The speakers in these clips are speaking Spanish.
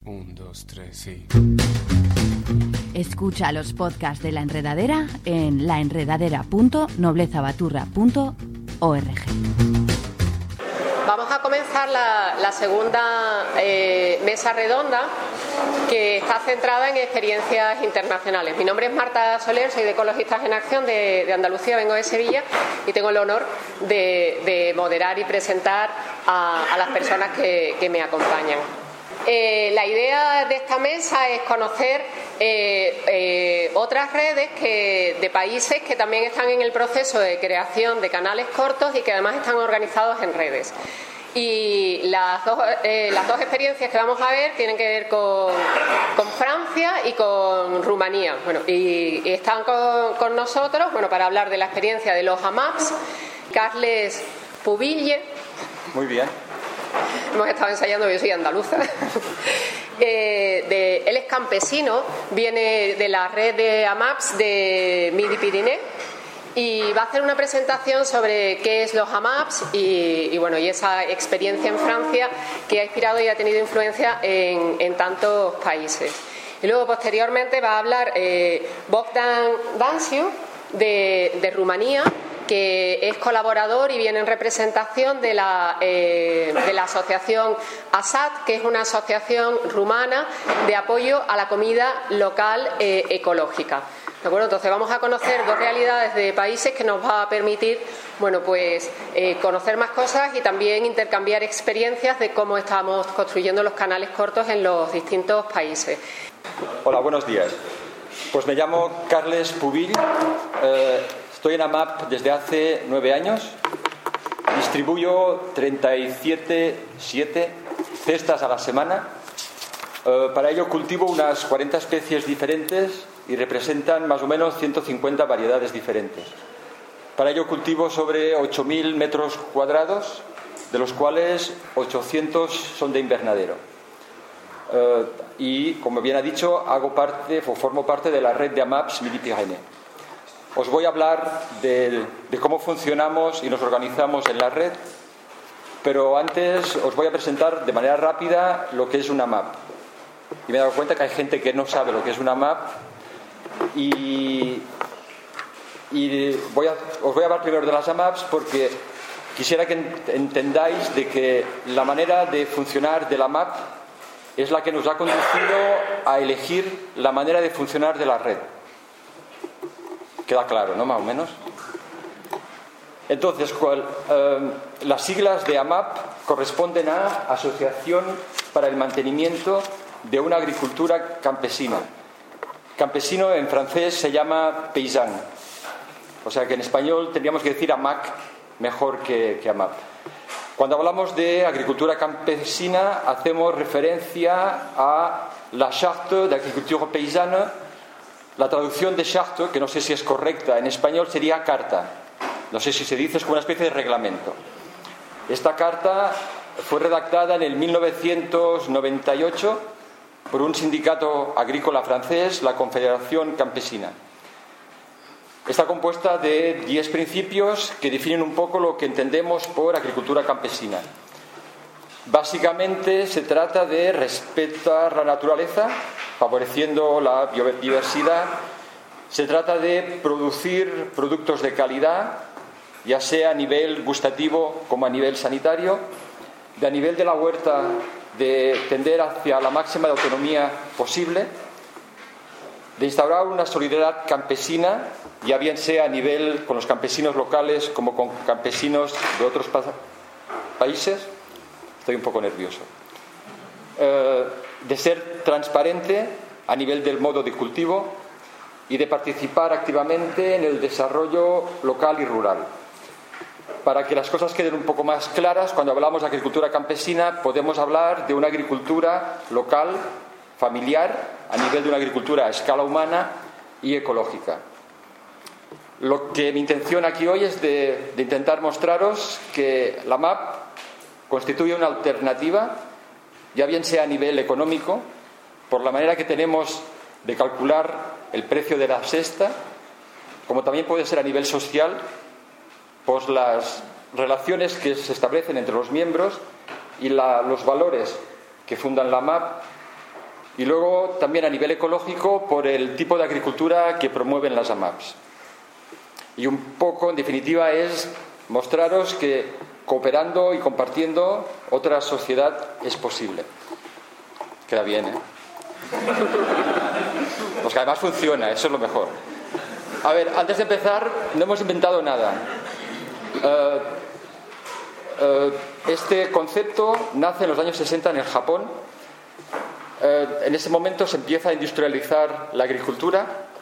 1, 2, 3, sí. Escucha los podcasts de La Enredadera en laenredadera.noblezabaturra.org. Vamos a comenzar la segunda mesa redonda, que está centrada en experiencias internacionales. Mi nombre es Marta Soler, soy de Ecologistas en Acción de Andalucía, vengo de Sevilla y tengo el honor de moderar y presentar a las personas que me acompañan. La idea de esta mesa es conocer otras redes de países que también están en el proceso de creación de canales cortos y que además están organizados en redes. Y las dos experiencias que vamos a ver tienen que ver con Francia y con Rumanía. Bueno, y están con nosotros, para hablar de la experiencia de los AMAPs, Carles Pubille. Muy bien. Hemos estado ensayando, yo soy andaluza. Él es campesino, viene de la red de AMAPs de Midi-Pyrénées y va a hacer una presentación sobre qué es los AMAPs y esa experiencia en Francia que ha inspirado y ha tenido influencia en tantos países. Y luego posteriormente va a hablar Bogdan Danciu de Rumanía, que es colaborador y viene en representación de la asociación ASAT, que es una asociación rumana de apoyo a la comida local ecológica. ¿De acuerdo? Entonces vamos a conocer dos realidades de países que nos va a permitir conocer más cosas y también intercambiar experiencias de cómo estamos construyendo los canales cortos en los distintos países. Hola, buenos días. Pues me llamo Carles Pubille. Estoy en AMAP desde hace 9 años. Distribuyo 37 cestas a la semana. Para ello cultivo unas 40 especies diferentes y representan más o menos 150 variedades diferentes. Para ello cultivo sobre 8.000 metros cuadrados, de los cuales 800 son de invernadero. Y, como bien ha dicho, formo parte de la red de AMAPs Midi-Pyrénées. Os voy a hablar de cómo funcionamos y nos organizamos en la red, pero antes os voy a presentar de manera rápida lo que es una AMAP. Y me he dado cuenta que hay gente que no sabe lo que es una AMAP y os voy a hablar primero de las AMAPs porque quisiera que entendáis de que la manera de funcionar de la AMAP es la que nos ha conducido a elegir la manera de funcionar de la red. Queda claro, ¿no? Más o menos. Entonces, las siglas de AMAP corresponden a Asociación para el Mantenimiento de una Agricultura Campesina. Campesino en francés se llama paysan. O sea que en español tendríamos que decir AMAC mejor que AMAP. Cuando hablamos de agricultura campesina hacemos referencia a la Charte d'Agriculture Paysanne. La traducción de Charte, que no sé si es correcta en español, sería carta. No sé si se dice, es como una especie de reglamento. Esta carta fue redactada en el 1998 por un sindicato agrícola francés, la Confederación Campesina. Está compuesta de 10 principios que definen un poco lo que entendemos por agricultura campesina. Básicamente se trata de respetar la naturaleza, favoreciendo la biodiversidad. Se trata de producir productos de calidad, ya sea a nivel gustativo como a nivel sanitario. A nivel de la huerta, de tender hacia la máxima de autonomía posible. De instaurar una solidaridad campesina, ya bien sea a nivel con los campesinos locales como con campesinos de otros países. Estoy un poco nervioso. De ser transparente a nivel del modo de cultivo y de participar activamente en el desarrollo local y rural. Para que las cosas queden un poco más claras, cuando hablamos de agricultura campesina podemos hablar de una agricultura local, familiar, a nivel de una agricultura a escala humana y ecológica. Lo que mi intención aquí hoy es de intentar mostraros que la MAP constituye una alternativa, ya bien sea a nivel económico, por la manera que tenemos de calcular el precio de la cesta, como también puede ser a nivel social, pues las relaciones que se establecen entre los miembros y los valores que fundan la MAP y luego también a nivel ecológico por el tipo de agricultura que promueven las AMAPs. Y un poco, en definitiva, es mostraros que cooperando y compartiendo otra sociedad es posible. Queda bien, ¿eh? Pues que además funciona, eso es lo mejor. A ver, antes de empezar, no hemos inventado nada. Este concepto nace en los años 60 en el Japón. En ese momento se empieza a industrializar la agricultura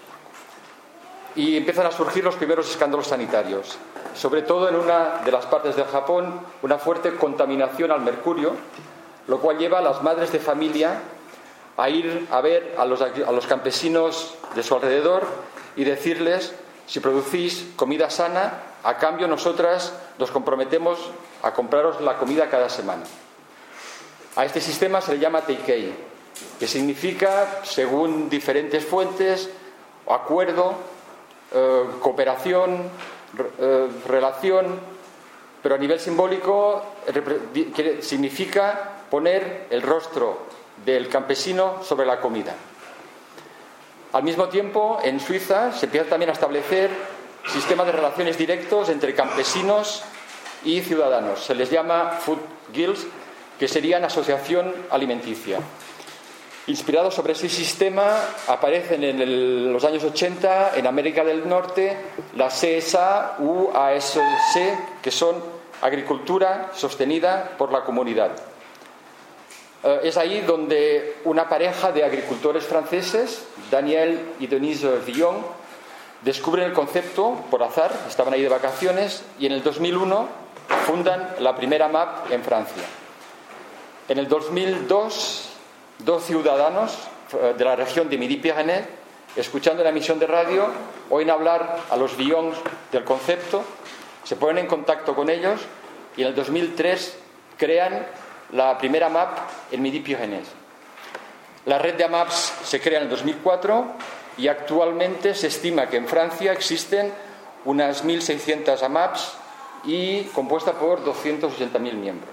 y empiezan a surgir los primeros escándalos sanitarios. Sobre todo en una de las partes del Japón, una fuerte contaminación al mercurio, lo cual lleva a las madres de familia a ir a ver a los campesinos de su alrededor y decirles: si producís comida sana, a cambio nosotras nos comprometemos a compraros la comida cada semana. A este sistema se le llama teikei, que significa, según diferentes fuentes, acuerdo, cooperación, relación, pero a nivel simbólico significa poner el rostro del campesino sobre la comida. Al mismo tiempo, en Suiza se empieza también a establecer sistemas de relaciones directos entre campesinos y ciudadanos. Se les llama Food Guilds, que serían asociación alimenticia. Inspirados sobre ese sistema, aparecen en los años 80 en América del Norte las CSA u ASC, que son Agricultura Sostenida por la Comunidad. Es ahí donde una pareja de agricultores franceses, Daniel y Denise Villon, descubren el concepto por azar, estaban ahí de vacaciones, y en el 2001 fundan la primera MAP en Francia. En el 2002, dos ciudadanos de la región de Midi-Pyrénées, escuchando la emisión de radio, oyen hablar a los Villons del concepto, se ponen en contacto con ellos y en el 2003 crean la primera MAP en Midi-Pyrénées. La red de AMAPs se crea en el 2004 y actualmente se estima que en Francia existen unas 1.600 AMAPs y compuesta por 280.000 miembros.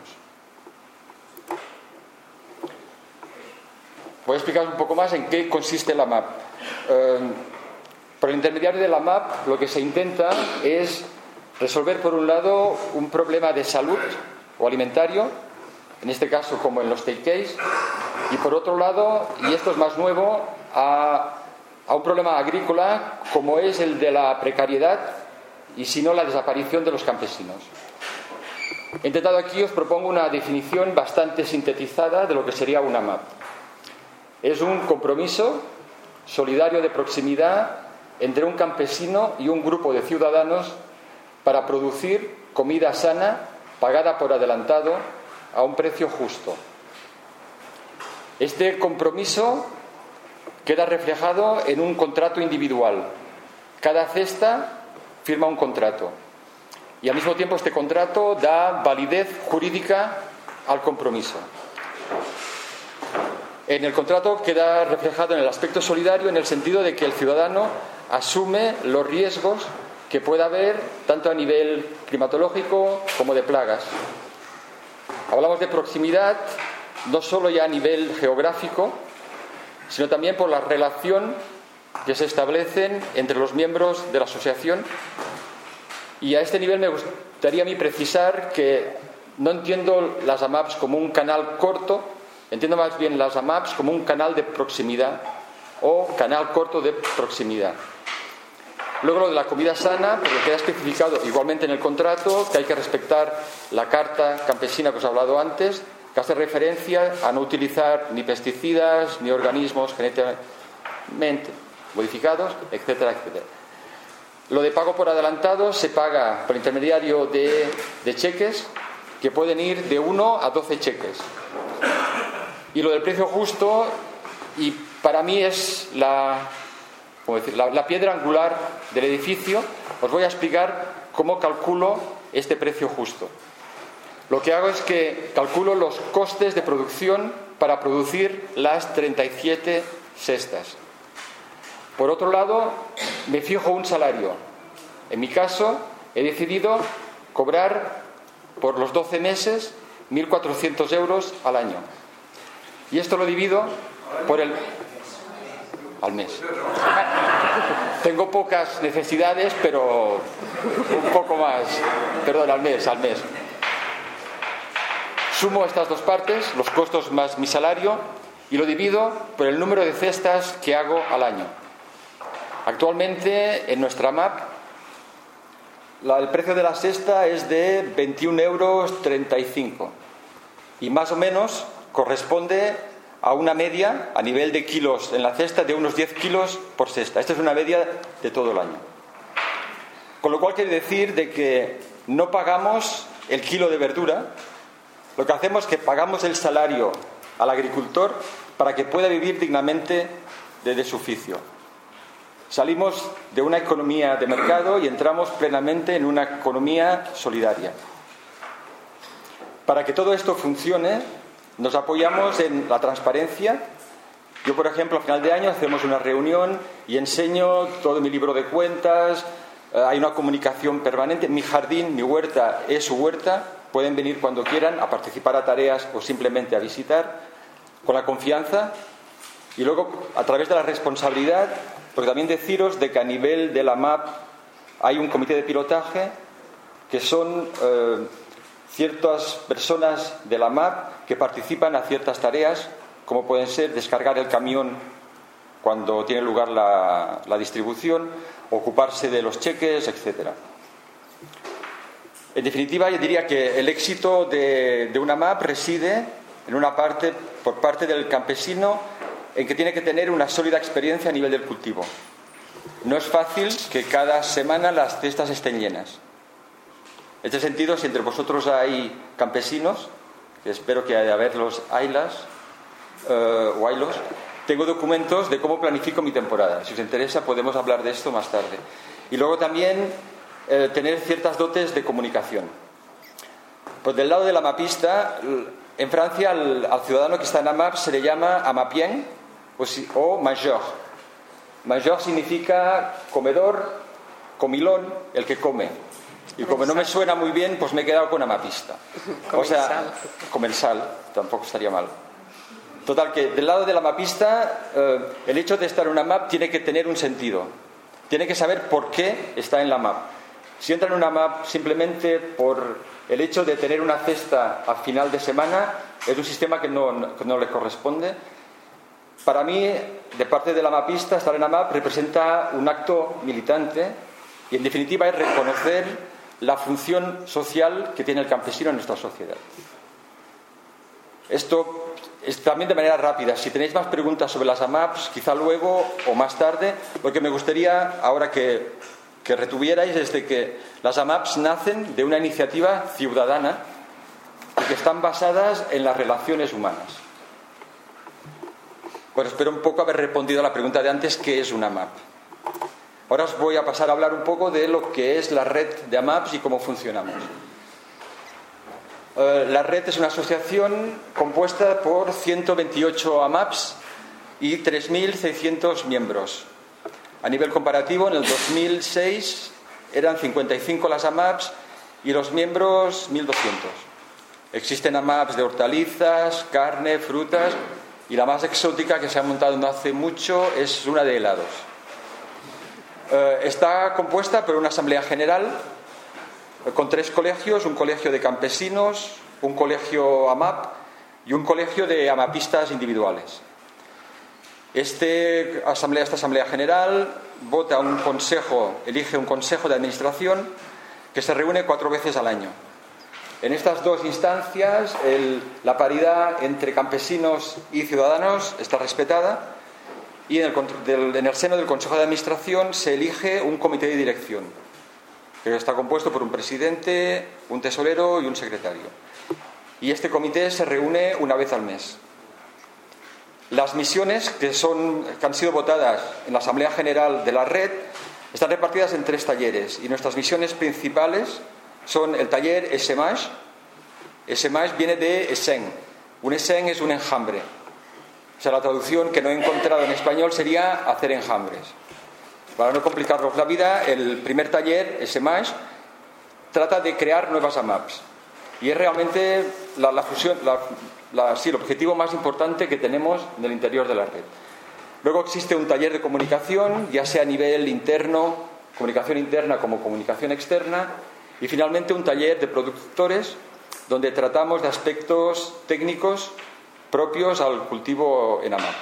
Voy a explicar un poco más en qué consiste la MAP. Por el intermediario de la MAP, lo que se intenta es resolver, por un lado, un problema de salud o alimentario, en este caso como en los takeaways, y por otro lado, y esto es más nuevo, a un problema agrícola como es el de la precariedad y si no la desaparición de los campesinos. He intentado aquí, os propongo una definición bastante sintetizada de lo que sería una MAP. Es un compromiso solidario de proximidad entre un campesino y un grupo de ciudadanos para producir comida sana, pagada por adelantado, a un precio justo. Este compromiso queda reflejado en un contrato individual. Cada cesta firma un contrato y al mismo tiempo este contrato da validez jurídica al compromiso. En el contrato queda reflejado en el aspecto solidario en el sentido de que el ciudadano asume los riesgos que pueda haber tanto a nivel climatológico como de plagas. Hablamos de proximidad no solo ya a nivel geográfico, sino también por la relación que se establecen entre los miembros de la asociación. Y a este nivel me gustaría a mí precisar que no entiendo las AMAPs como un canal corto, entiendo más bien las AMAPs como un canal de proximidad o canal corto de proximidad. Luego lo de la comida sana, porque queda especificado igualmente en el contrato que hay que respetar la carta campesina que os he hablado antes, que hace referencia a no utilizar ni pesticidas ni organismos genéticamente modificados, etcétera, etcétera. Lo de pago por adelantado se paga por intermediario de cheques que pueden ir de 1 a 12 cheques. Y lo del precio justo, y para mí es la piedra angular del edificio, os voy a explicar cómo calculo este precio justo. Lo que hago es que calculo los costes de producción para producir las 37 cestas. Por otro lado, me fijo un salario. En mi caso, he decidido cobrar por los 12 meses 1.400 euros al año. Y esto lo divido Al mes. Tengo pocas necesidades, pero un poco más. Perdón, al mes. Sumo estas dos partes, los costos más mi salario, y lo divido por el número de cestas que hago al año. Actualmente en nuestra MAP el precio de la cesta es de 21,35 € y más o menos corresponde a una media a nivel de kilos en la cesta de unos 10 kilos por cesta. Esta es una media de todo el año. Con lo cual quiere decir de que no pagamos el kilo de verdura, lo que hacemos es que pagamos el salario al agricultor para que pueda vivir dignamente de su oficio. Salimos de una economía de mercado y entramos plenamente en una economía solidaria. Para que todo esto funcione, nos apoyamos en la transparencia. Yo, por ejemplo, a final de año hacemos una reunión y enseño todo mi libro de cuentas. Hay una comunicación permanente. Mi jardín, mi huerta, es su huerta. Pueden venir cuando quieran a participar a tareas o simplemente a visitar, con la confianza. Y luego, a través de la responsabilidad, porque también deciros de que a nivel de la MAP hay un comité de pilotaje que son ciertas personas de la MAP que participan a ciertas tareas, como pueden ser descargar el camión cuando tiene lugar la distribución, ocuparse de los cheques, etcétera. En definitiva, yo diría que el éxito de una MAP reside en una parte, por parte del campesino, en que tiene que tener una sólida experiencia a nivel del cultivo. No es fácil que cada semana las cestas estén llenas. En este sentido, si entre vosotros hay campesinos, que espero que haya haberlos, haylos, tengo documentos de cómo planifico mi temporada. Si os interesa, podemos hablar de esto más tarde. Y luego también tener ciertas dotes de comunicación. Pues del lado de la mapista, en Francia al ciudadano que está en la MAP se le llama amapien o major. Major significa comedor, comilón, el que come. Y como no me suena muy bien, pues me he quedado con amapista. O sea, comensal, tampoco estaría mal. Total, que del lado de la mapista, el hecho de estar en una MAP tiene que tener un sentido. Tiene que saber por qué está en la MAP. Si entra en una MAP simplemente por el hecho de tener una cesta a final de semana, es un sistema que no le corresponde. Para mí, de parte de la mapista, estar en la MAP representa un acto militante y, en definitiva, es reconocer la función social que tiene el campesino en nuestra sociedad. Esto es también de manera rápida. Si tenéis más preguntas sobre las AMAPs, quizá luego o más tarde, lo que me gustaría ahora que retuvierais es de que las AMAPs nacen de una iniciativa ciudadana y que están basadas en las relaciones humanas. Pues espero un poco haber respondido a la pregunta de antes, ¿qué es una AMAP? Ahora os voy a pasar a hablar un poco de lo que es la red de AMAPs y cómo funcionamos. La red es una asociación compuesta por 128 AMAPs y 3.600 miembros. A nivel comparativo, en el 2006 eran 55 las AMAPs y los miembros 1.200. Existen AMAPs de hortalizas, carne, frutas, y la más exótica que se ha montado no hace mucho es una de helados. Está compuesta por una asamblea general con 3 colegios, un colegio de campesinos, un colegio AMAP y un colegio de amapistas individuales. Esta asamblea general vota un consejo, elige un consejo de administración que se reúne 4 veces al año. En estas 2 instancias la paridad entre campesinos y ciudadanos está respetada y en el seno del consejo de administración se elige un comité de dirección que está compuesto por un presidente, un tesorero y un secretario. Y este comité se reúne una vez al mes. Las misiones que han sido votadas en la Asamblea General de la Red están repartidas en 3 talleres y nuestras misiones principales son el taller Essemage. Essemage viene de Essen. Un Essen es un enjambre. O sea, la traducción que no he encontrado en español sería hacer enjambres. Para no complicarnos la vida, el primer taller, Essemage, trata de crear nuevas AMAPs. Y es realmente el objetivo más importante que tenemos en el interior de la red. Luego existe un taller de comunicación, ya sea a nivel interno, comunicación interna como comunicación externa, y finalmente un taller de productores donde tratamos de aspectos técnicos propios al cultivo en AMAP.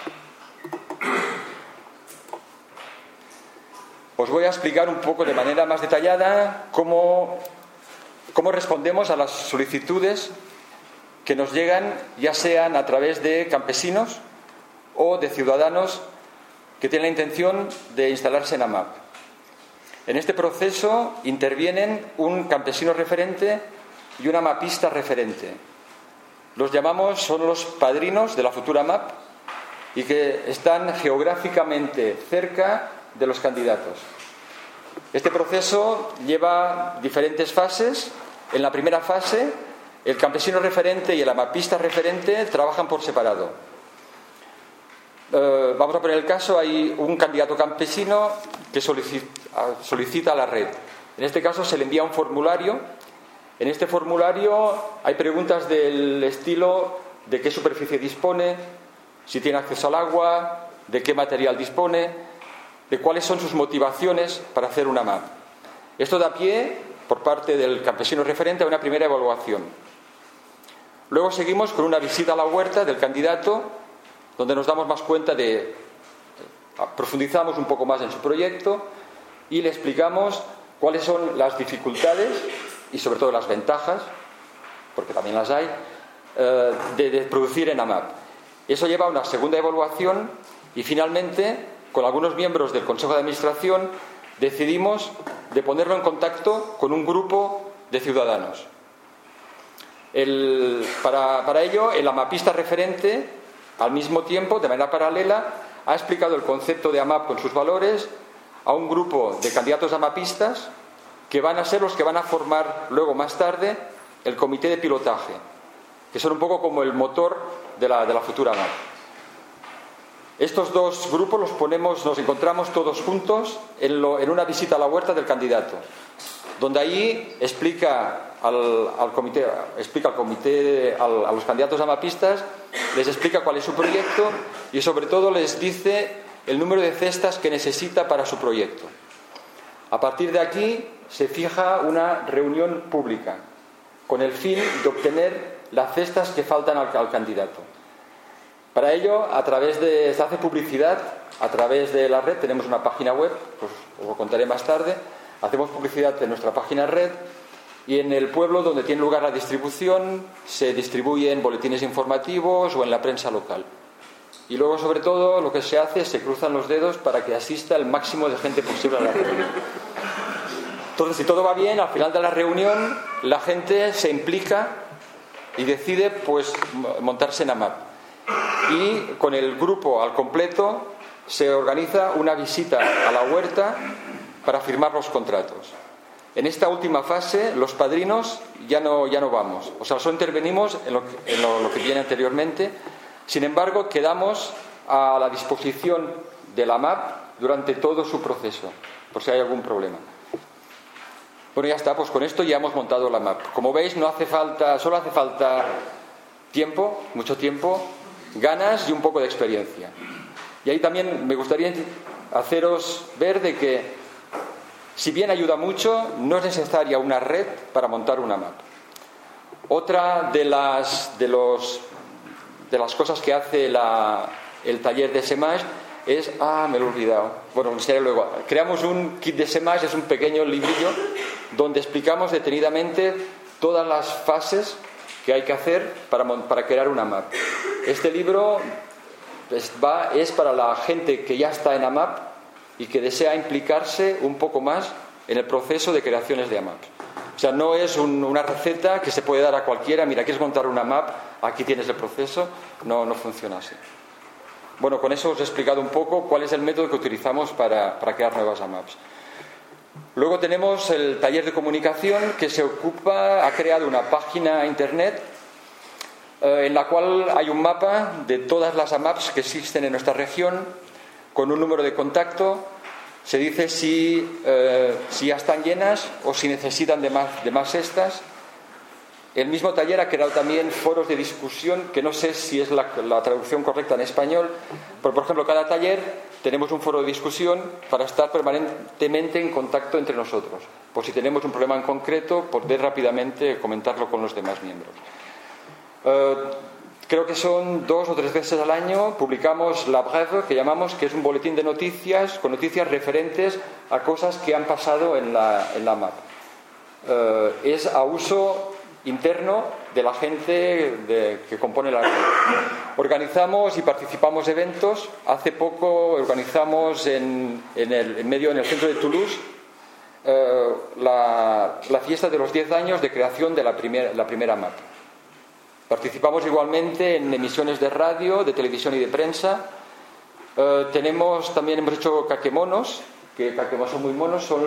Os voy a explicar un poco de manera más detallada cómo respondemos a las solicitudes que nos llegan, ya sean a través de campesinos o de ciudadanos que tienen la intención de instalarse en AMAP. En este proceso intervienen un campesino referente y un amapista referente. Los llamamos, son los padrinos de la futura AMAP y que están geográficamente cerca de los candidatos. Este proceso lleva diferentes fases. En la primera fase, el campesino referente y el amapista referente trabajan por separado. Vamos a poner el caso, hay un candidato campesino que solicita a la red. En este caso se le envía un formulario. En este formulario hay preguntas del estilo de qué superficie dispone, si tiene acceso al agua, de qué material dispone, de cuáles son sus motivaciones para hacer una AMAP. Esto da pie, por parte del campesino referente, a una primera evaluación. Luego seguimos con una visita a la huerta del candidato, donde nos damos más cuenta profundizamos un poco más en su proyecto y le explicamos cuáles son las dificultades y sobre todo las ventajas, porque también las hay, de producir en AMAP. Eso lleva a una segunda evaluación y finalmente, con algunos miembros del Consejo de Administración, decidimos de ponerlo en contacto con un grupo de ciudadanos. Para ello, el amapista referente, al mismo tiempo, de manera paralela, ha explicado el concepto de AMAP con sus valores a un grupo de candidatos amapistas que van a ser los que van a formar luego, más tarde, el comité de pilotaje, que son un poco como el motor de la futura AMAP. Estos dos grupos nos encontramos todos juntos en una visita a la huerta del candidato, donde ahí explica a los candidatos amapistas, les explica cuál es su proyecto y sobre todo les dice el número de cestas que necesita para su proyecto. A partir de aquí se fija una reunión pública con el fin de obtener las cestas que faltan al candidato. Para ello, se hace publicidad a través de la red. Tenemos una página web, pues os lo contaré más tarde. Hacemos publicidad en nuestra página red y en el pueblo donde tiene lugar la distribución se distribuyen boletines informativos o en la prensa local. Y luego, sobre todo, lo que se hace es se cruzan los dedos para que asista el máximo de gente posible a la reunión. Entonces, si todo va bien, al final de la reunión la gente se implica y decide pues montarse en AMAP. Y con el grupo al completo se organiza una visita a la huerta para firmar los contratos. En esta última fase, los padrinos ya no vamos. O sea, solo intervenimos en lo que viene anteriormente. Sin embargo, quedamos a la disposición de la AMAP durante todo su proceso, por si hay algún problema. Bueno, ya está, pues con esto ya hemos montado la AMAP. Como veis, solo hace falta tiempo, mucho tiempo, ganas y un poco de experiencia. Y ahí también me gustaría haceros ver de que, si bien ayuda mucho, no es necesaria una red para montar una AMAP. Otra de las cosas que hace el taller de SEMAS es... me lo he olvidado. Bueno, lo enseñaré luego. Creamos un kit de SEMAS, es un pequeño librillo donde explicamos detenidamente todas las fases que hay que hacer para crear una AMAP. Este libro es para la gente que ya está en AMAP y que desea implicarse un poco más en el proceso de creaciones de AMAP. O sea, no es una receta que se puede dar a cualquiera. Mira, ¿quieres montar una AMAP? Aquí tienes el proceso. No funciona así. Bueno, con eso os he explicado un poco cuál es el método que utilizamos para crear nuevas AMAPs. Luego tenemos el taller de comunicación que ha creado una página internet en la cual hay un mapa de todas las AMAPs que existen en nuestra región con un número de contacto. Se dice si ya están llenas o si necesitan de más cestas. el mismo taller ha creado también foros de discusión, que no sé si es la traducción correcta en español, pero por ejemplo cada taller tenemos un foro de discusión para estar permanentemente en contacto entre nosotros, por si tenemos un problema en concreto, poder rápidamente comentarlo con los demás miembros. Creo que son 2 o 3 veces al año publicamos La Brève, que llamamos, que es un boletín de noticias con noticias referentes a cosas que han pasado en la MAP. Es a uso interno de la gente que compone la red. Organizamos y participamos de eventos. Hace poco organizamos en el centro de Toulouse la fiesta de los 10 años de creación de la primera MAP. Participamos igualmente en emisiones de radio, de televisión y de prensa. También hemos hecho caquemonos, que caquemonos son muy monos, son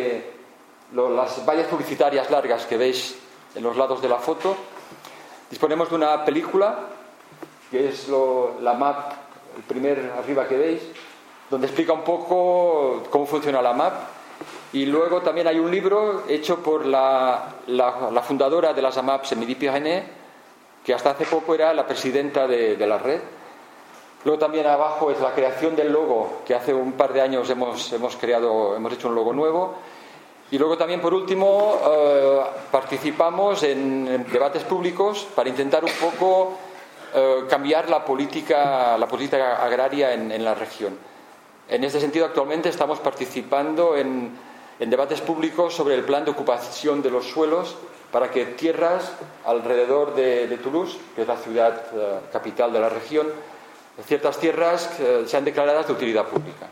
las vallas publicitarias largas que veis en los lados de la foto. Disponemos de una película, que es la MAP, el primer arriba que veis, donde explica un poco cómo funciona la MAP. Y luego también hay un libro hecho por la fundadora de las AMAPs, Midi Pyrénées, que hasta hace poco era la presidenta de la red. Luego también abajo es la creación del logo, que hace un par de años hemos hecho un logo nuevo. Y luego también, por último, participamos en debates públicos para intentar un poco cambiar la política agraria en la región. En este sentido, actualmente estamos participando en debates públicos sobre el plan de ocupación de los suelos para que tierras alrededor de Toulouse, que es la ciudad capital de la región, ciertas tierras sean declaradas de utilidad pública.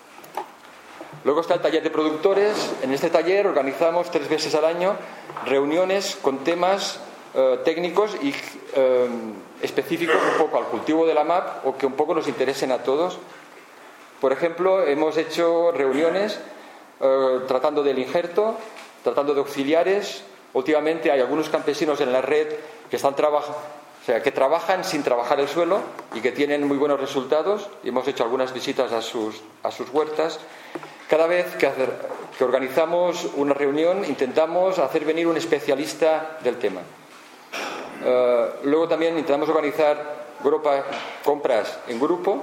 Luego está el taller de productores. En este taller organizamos 3 veces al año reuniones con temas técnicos y específicos un poco al cultivo de la MAP o que un poco nos interesen a todos. Por ejemplo, hemos hecho reuniones tratando del injerto, tratando de auxiliares. Últimamente hay algunos campesinos en la red que trabajan sin trabajar el suelo y que tienen muy buenos resultados, y hemos hecho algunas visitas a sus huertas. Cada vez que organizamos una reunión intentamos hacer venir un especialista del tema. Luego también intentamos organizar compras en grupo,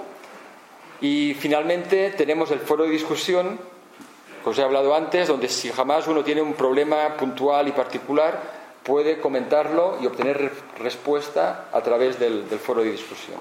y finalmente tenemos el foro de discusión, que os he hablado antes, donde si jamás uno tiene un problema puntual y particular puede comentarlo y obtener respuesta a través del foro de discusión.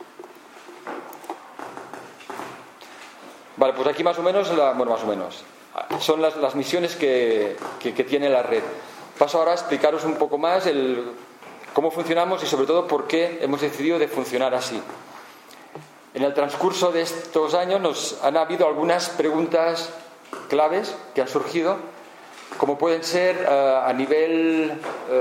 Vale, pues aquí más o menos son las misiones que tiene la red. Paso ahora a explicaros un poco más cómo funcionamos y sobre todo por qué hemos decidido de funcionar así. En el transcurso de estos años han habido algunas preguntas claves que han surgido, como pueden ser a nivel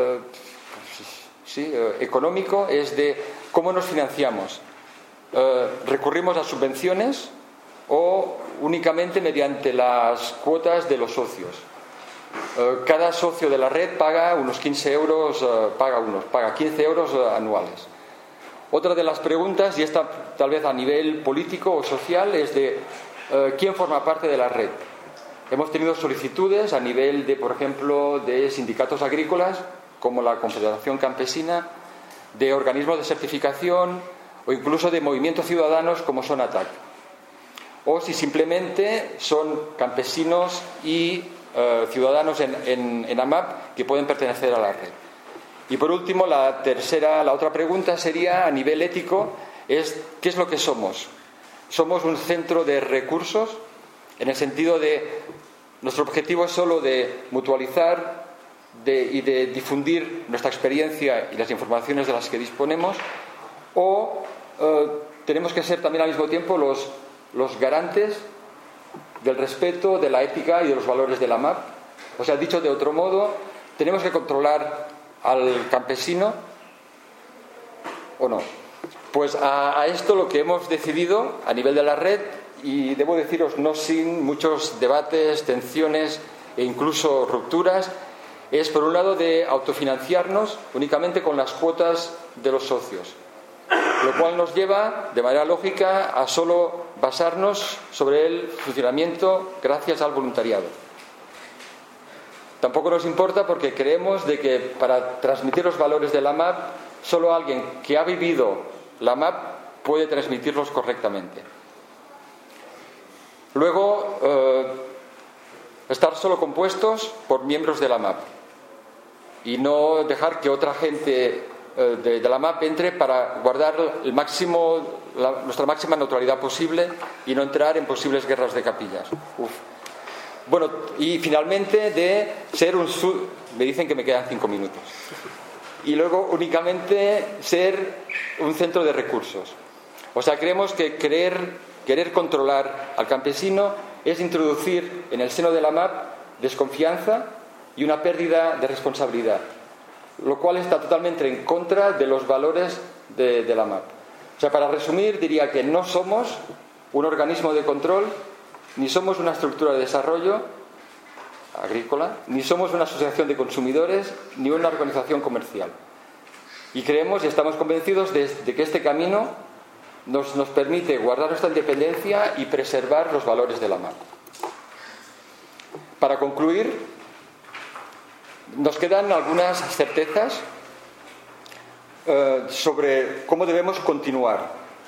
económico, es de cómo nos financiamos. ¿Recurrimos a subvenciones o únicamente mediante las cuotas de los socios? Cada socio de la red paga unos 15 euros, paga 15 euros anuales. Otra de las preguntas, y esta tal vez a nivel político o social, es de quién forma parte de la red. Hemos tenido solicitudes a nivel de, por ejemplo, de sindicatos agrícolas, como la Confederación Campesina, de organismos de certificación o incluso de movimientos ciudadanos como son ATAC. O si simplemente son campesinos y ciudadanos en AMAP que pueden pertenecer a la red. Y por último, la otra pregunta sería a nivel ético, es ¿qué es lo que somos? ¿Somos un centro de recursos? En el sentido de nuestro objetivo es solo de mutualizar y de difundir nuestra experiencia y las informaciones de las que disponemos, o tenemos que ser también al mismo tiempo los garantes del respeto, de la ética y de los valores de la MAP. O sea, dicho de otro modo, tenemos que controlar al campesino o no. Pues a esto lo que hemos decidido a nivel de la red, y debo deciros no sin muchos debates, tensiones e incluso rupturas, es por un lado de autofinanciarnos únicamente con las cuotas de los socios, lo cual nos lleva de manera lógica a solo basarnos sobre el funcionamiento gracias al voluntariado. Tampoco nos importa porque creemos de que para transmitir los valores de la MAP, solo alguien que ha vivido la MAP puede transmitirlos correctamente. Luego, estar solo compuestos por miembros de la MAP y no dejar que otra gente de la MAP entre para guardar nuestra máxima neutralidad posible y no entrar en posibles guerras de capillas. Bueno, y finalmente de ser me dicen que me quedan 5 minutos. Y luego únicamente ser un centro de recursos. O sea, creemos que querer controlar al campesino es introducir en el seno de la MAP desconfianza y una pérdida de responsabilidad, lo cual está totalmente en contra de los valores de la MAP. O sea, para resumir, diría que no somos un organismo de control, ni somos una estructura de desarrollo agrícola, ni somos una asociación de consumidores, ni una organización comercial. Y creemos y estamos convencidos de que este camino nos permite guardar nuestra independencia y preservar los valores de la MAP. Para concluir, nos quedan algunas certezas sobre cómo debemos continuar.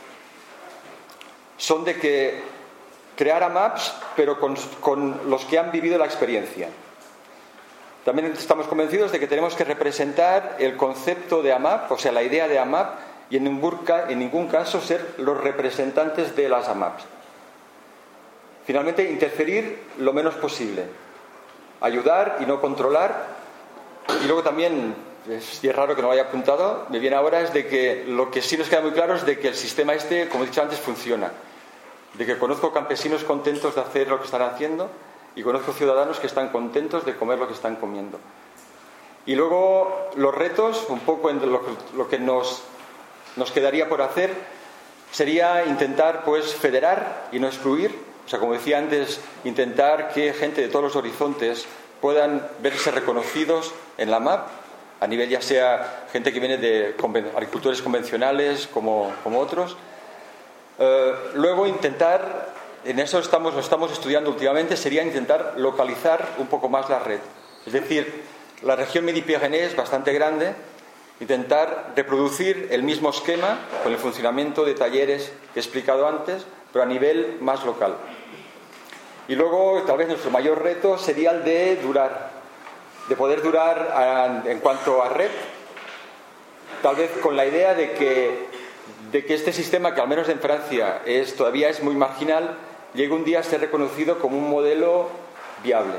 Son de que crear AMAPs, pero con los que han vivido la experiencia. También estamos convencidos de que tenemos que representar el concepto de AMAP, o sea, la idea de AMAP, y en ningún caso ser los representantes de las AMAPs. Finalmente, interferir lo menos posible. Ayudar y no controlar. Y luego también, y es raro que no lo haya apuntado, me viene ahora, es de que lo que sí nos queda muy claro es de que el sistema como he dicho antes, funciona. De que conozco campesinos contentos de hacer lo que están haciendo y conozco ciudadanos que están contentos de comer lo que están comiendo. Y luego los retos, un poco en lo que nos quedaría por hacer, sería intentar pues federar y no excluir. O sea, como decía antes, intentar que gente de todos los horizontes puedan verse reconocidos en la MAP, a nivel ya sea gente que viene de agricultores convencionales como otros. Luego intentar, en eso lo estamos estudiando últimamente, sería intentar localizar un poco más la red. Es decir, la región Midi-Pyrénées es bastante grande, intentar reproducir el mismo esquema con el funcionamiento de talleres que he explicado antes, pero a nivel más local. Y luego, tal vez nuestro mayor reto sería el de poder durar en cuanto a red, tal vez con la idea de que este sistema, que al menos en Francia todavía es muy marginal, llegue un día a ser reconocido como un modelo viable.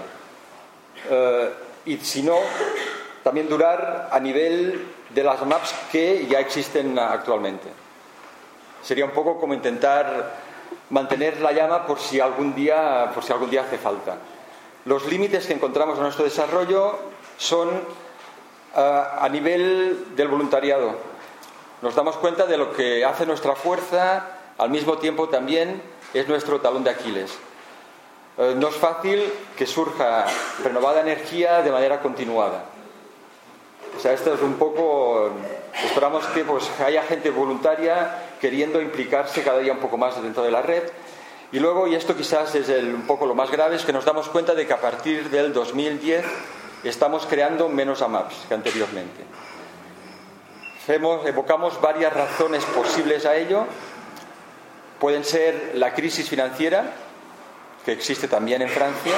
Y si no, también durar a nivel de las MAPs que ya existen actualmente. Sería un poco como intentar mantener la llama por si algún día hace falta. Los límites que encontramos en nuestro desarrollo son a nivel del voluntariado. Nos damos cuenta de lo que hace nuestra fuerza, al mismo tiempo también es nuestro talón de Aquiles. No es fácil que surja renovada energía de manera continuada. O sea, esto es un poco... Esperamos que haya gente voluntaria queriendo implicarse cada día un poco más dentro de la red. Y luego, y esto quizás es un poco lo más grave, es que nos damos cuenta de que a partir del 2010 estamos creando menos AMAPs que anteriormente. Evocamos varias razones posibles a ello. Pueden ser la crisis financiera, que existe también en Francia.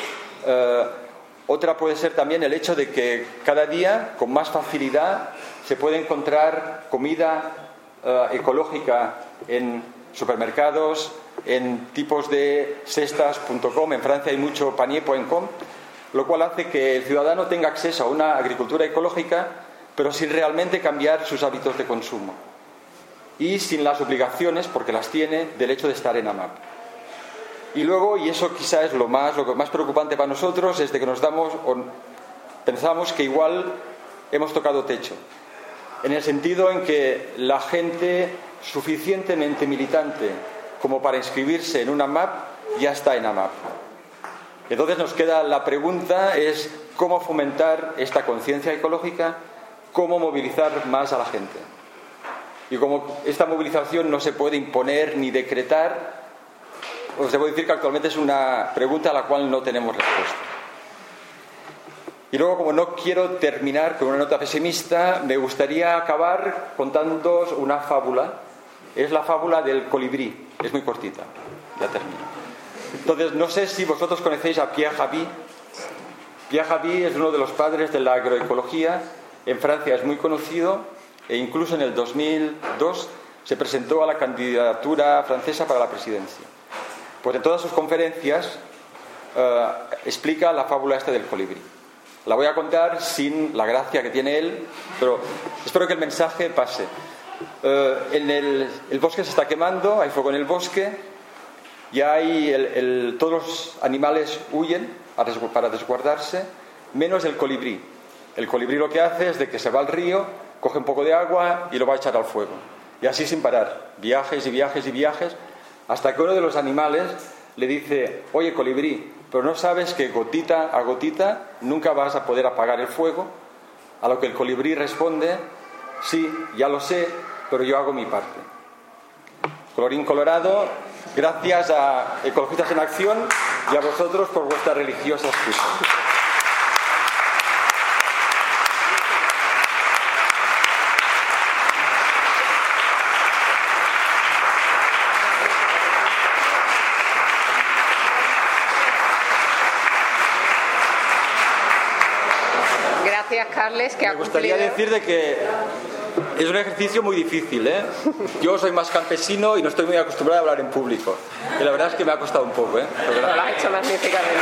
Otra puede ser también el hecho de que cada día, con más facilidad, se puede encontrar comida ecológica en supermercados, en tipos de cestas.com. En Francia hay mucho panier.com, lo cual hace que el ciudadano tenga acceso a una agricultura ecológica, pero sin realmente cambiar sus hábitos de consumo y sin las obligaciones, porque las tiene, del hecho de estar en AMAP. Y luego, y eso quizá es lo que más preocupante para nosotros, es de que pensamos que igual hemos tocado techo, en el sentido en que la gente suficientemente militante como para inscribirse en una AMAP ya está en AMAP. Entonces nos queda la pregunta, es cómo fomentar esta conciencia ecológica, cómo movilizar más a la gente. Y como esta movilización no se puede imponer ni decretar, os debo decir que actualmente es una pregunta a la cual no tenemos respuesta. Y luego, como no quiero terminar con una nota pesimista, me gustaría acabar contándoos una fábula. Es la fábula del colibrí. Es muy cortita. Ya termino. Entonces, no sé si vosotros conocéis a Pierre Rabhi. Pierre Rabhi es uno de los padres de la agroecología. En Francia es muy conocido e incluso en el 2002 se presentó a la candidatura francesa para la presidencia. Pues en todas sus conferencias explica la fábula esta del colibrí. La voy a contar sin la gracia que tiene él, pero espero que el mensaje pase. El bosque se está quemando, hay fuego en el bosque, y hay todos los animales huyen para resguardarse, menos el colibrí. El colibrí lo que hace es de que se va al río, coge un poco de agua y lo va a echar al fuego. Y así sin parar, viajes y viajes y viajes, hasta que uno de los animales le dice: oye, colibrí, pero no sabes que gotita a gotita nunca vas a poder apagar el fuego. A lo que el colibrí responde: sí, ya lo sé, pero yo hago mi parte. Colorín colorado, gracias a Ecologistas en Acción y a vosotros por vuestra religiosa escucha. Gracias, Carles, que Me gustaría decir de que es un ejercicio muy difícil, ¿eh? Yo soy más campesino y no estoy muy acostumbrado a hablar en público. Y la verdad es que me ha costado un poco, ¿eh? Lo has hecho magníficamente.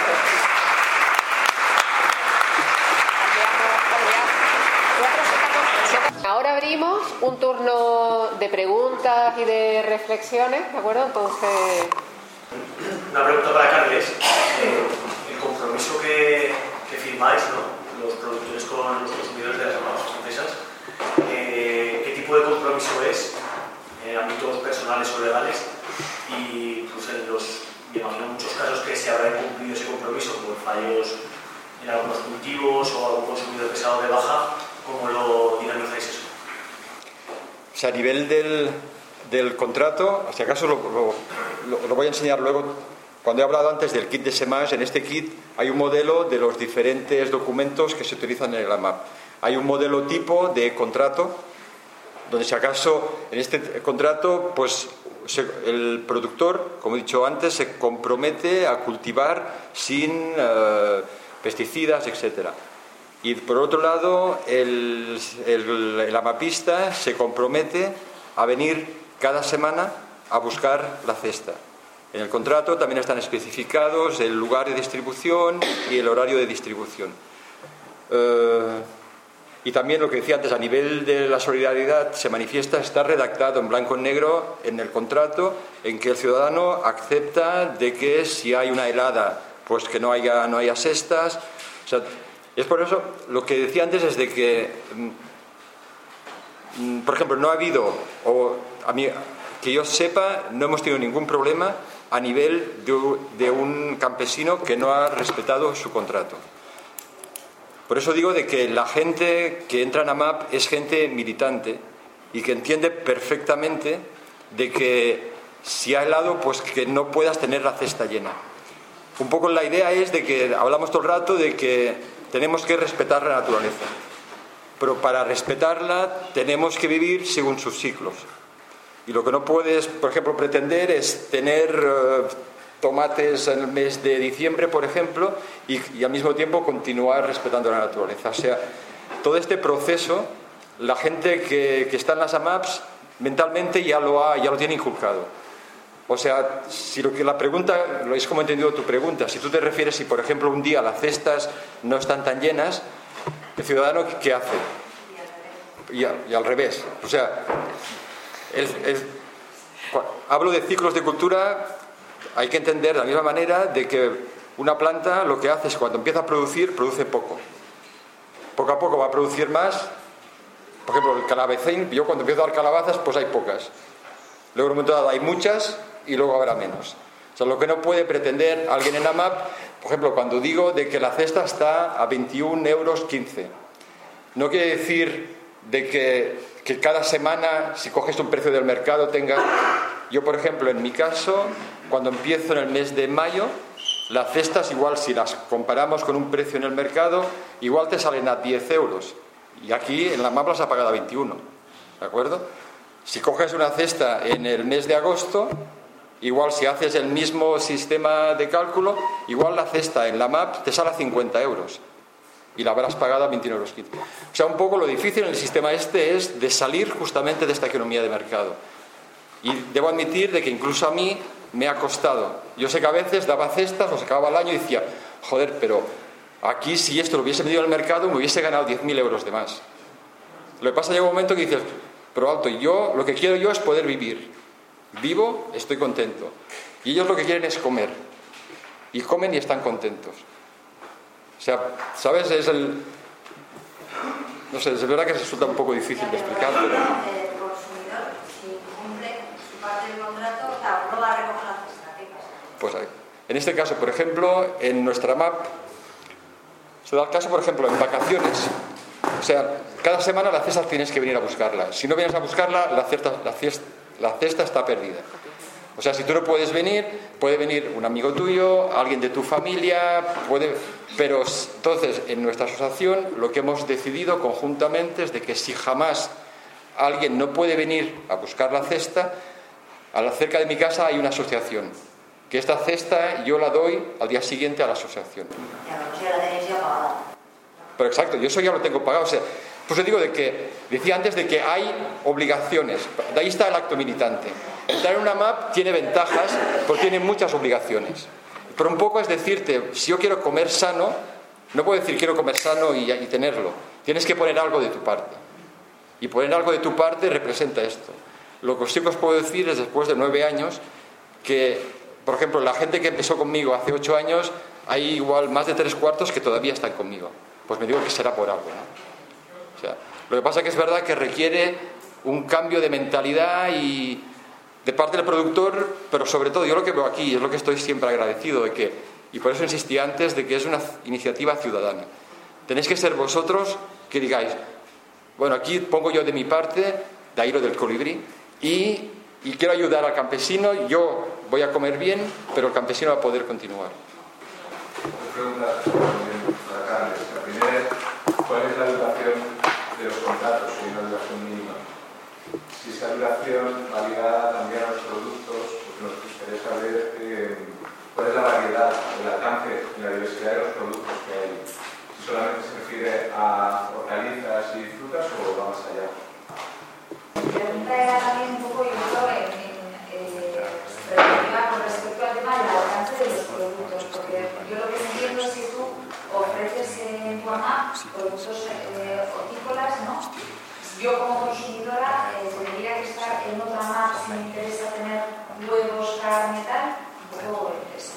Ahora abrimos un turno de preguntas y de reflexiones, ¿de acuerdo? Entonces... Una pregunta para Carles. El compromiso que firmáis, ¿no?, los productores con los consumidores de las marcas francesas, ¿qué tipo de compromiso es en ámbitos personales o legales? Y pues me imagino muchos casos que se habrá incumplido ese compromiso por fallos en algunos cultivos o algún consumidor que se ha dado de baja. ¿Cómo lo dinamizáis eso? O sea, a nivel del contrato, si acaso lo voy a enseñar luego. Cuando he hablado antes del kit de SEMAS, en este kit hay un modelo de los diferentes documentos que se utilizan en el AMAP. Hay un modelo tipo de contrato, donde si acaso en este contrato, pues el productor, como he dicho antes, se compromete a cultivar sin pesticidas, etcétera. Y por otro lado, el amapista se compromete a venir cada semana a buscar la cesta. En el contrato también están especificados el lugar de distribución y el horario de distribución. Y también lo que decía antes, a nivel de la solidaridad se manifiesta, está redactado en blanco y negro en el contrato, en que el ciudadano acepta de que si hay una helada, pues que no haya cestas. O sea, es por eso, lo que decía antes es de que, por ejemplo, no ha habido, que yo sepa, no hemos tenido ningún problema a nivel de un campesino que no ha respetado su contrato. Por eso digo de que la gente que entra en AMAP es gente militante y que entiende perfectamente de que si ha helado, pues que no puedas tener la cesta llena. Un poco la idea es de que hablamos todo el rato de que tenemos que respetar la naturaleza, pero para respetarla tenemos que vivir según sus ciclos. Y lo que no puedes, por ejemplo, pretender es tener tomates en el mes de diciembre, por ejemplo, y al mismo tiempo continuar respetando la naturaleza. O sea, todo este proceso, la gente que está en las AMAPs mentalmente ya lo tiene inculcado. O sea, si la pregunta, es como he entendido tu pregunta, si tú te refieres si, por ejemplo, un día las cestas no están tan llenas, el ciudadano, ¿qué hace? Y al revés. O sea, hablo de ciclos de cultura, hay que entender de la misma manera de que una planta lo que hace es cuando empieza a producir, produce poco. Poco a poco va a producir más. Por ejemplo, el calabacín, yo cuando empiezo a dar calabazas, pues hay pocas. Luego en un momento dado hay muchas y luego habrá menos. O sea, lo que no puede pretender alguien en AMAP, por ejemplo, cuando digo de que la cesta está a 21,15 euros, no quiere decir de que cada semana, si coges un precio del mercado, tengas... Yo, por ejemplo, en mi caso, cuando empiezo en el mes de mayo, las cestas igual si las comparamos con un precio en el mercado, igual te salen a 10 euros. Y aquí en la MAP las ha pagado a 21. ¿De acuerdo? Si coges una cesta en el mes de agosto, igual si haces el mismo sistema de cálculo, igual la cesta en la MAP te sale a 50 euros. Y la habrás pagado a 21,15 euros. O sea, un poco lo difícil en el sistema este es de salir justamente de esta economía de mercado. Y debo admitir de que incluso a mí me ha costado. Yo sé que a veces daba cestas, o se acababa el año y decía, joder, pero aquí si esto lo hubiese vendido en el mercado me hubiese ganado 10.000 euros de más. Lo que pasa llega un momento que dices, pero alto, yo lo que quiero yo es poder vivir. Vivo, estoy contento. Y ellos lo que quieren es comer. Y comen y están contentos. O sea, ¿sabes? Es el... No sé, es verdad que resulta un poco difícil de explicar, pero... El consumidor, si cumple su parte del contrato, no va a recoger la cesta. ¿Qué pasa? Pues ahí. En este caso, por ejemplo, en nuestra MAP, se da el caso, por ejemplo, en vacaciones. O sea, cada semana la cesta tienes que venir a buscarla. Si no vienes a buscarla, la cesta está perdida. O sea, si tú no puedes venir, puede venir un amigo tuyo, alguien de tu familia, pero entonces en nuestra asociación lo que hemos decidido conjuntamente es de que si jamás alguien no puede venir a buscar la cesta, cerca de mi casa hay una asociación, que esta cesta yo la doy al día siguiente a la asociación. Ya la tenéis ya pagada. Pero exacto, yo eso ya lo tengo pagado. O sea, pues te digo decía antes de que hay obligaciones. De ahí está el acto militante. Entrar en una MAP tiene ventajas, porque tiene muchas obligaciones. Pero un poco es decirte, si yo quiero comer sano, no puedo decir quiero comer sano y tenerlo. Tienes que poner algo de tu parte. Y poner algo de tu parte representa esto. Lo que sí que os puedo decir es, después de 9 años, que, por ejemplo, la gente que empezó conmigo hace 8 años, hay igual más de 3/4 que todavía están conmigo. Pues me digo que será por algo, ¿no? O sea, lo que pasa es que es verdad que requiere un cambio de mentalidad y de parte del productor, pero sobre todo yo lo que veo aquí, es lo que estoy siempre agradecido de que, y por eso insistí antes, de que es una iniciativa ciudadana. Tenéis que ser vosotros que digáis, bueno, aquí pongo yo de mi parte, de ahí lo del colibrí, y quiero ayudar al campesino, yo voy a comer bien, pero el campesino va a poder continuar. Dos preguntas para Carles. La primera es, ¿cuál es la duración de los contratos? Si hay una duración mínima. Si esa duración va ligada también a los productos, porque nos gustaría saber cuál es la variedad, el alcance y la diversidad de los productos que hay. Si solamente se refiere a hortalizas y frutas o va más allá. Mi pregunta era también un poco, yo creo, con respecto al tema del alcance de los productos, porque yo lo que entiendo es que tú ofreces en tu AMAP productos hortícolas, ¿no? Yo como consumidora tendría que estar en otra AMAP si me interesa tener huevos, carne y tal, un poco